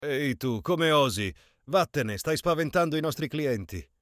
Ehi tu, come osi? Vattene, stai spaventando i nostri clienti.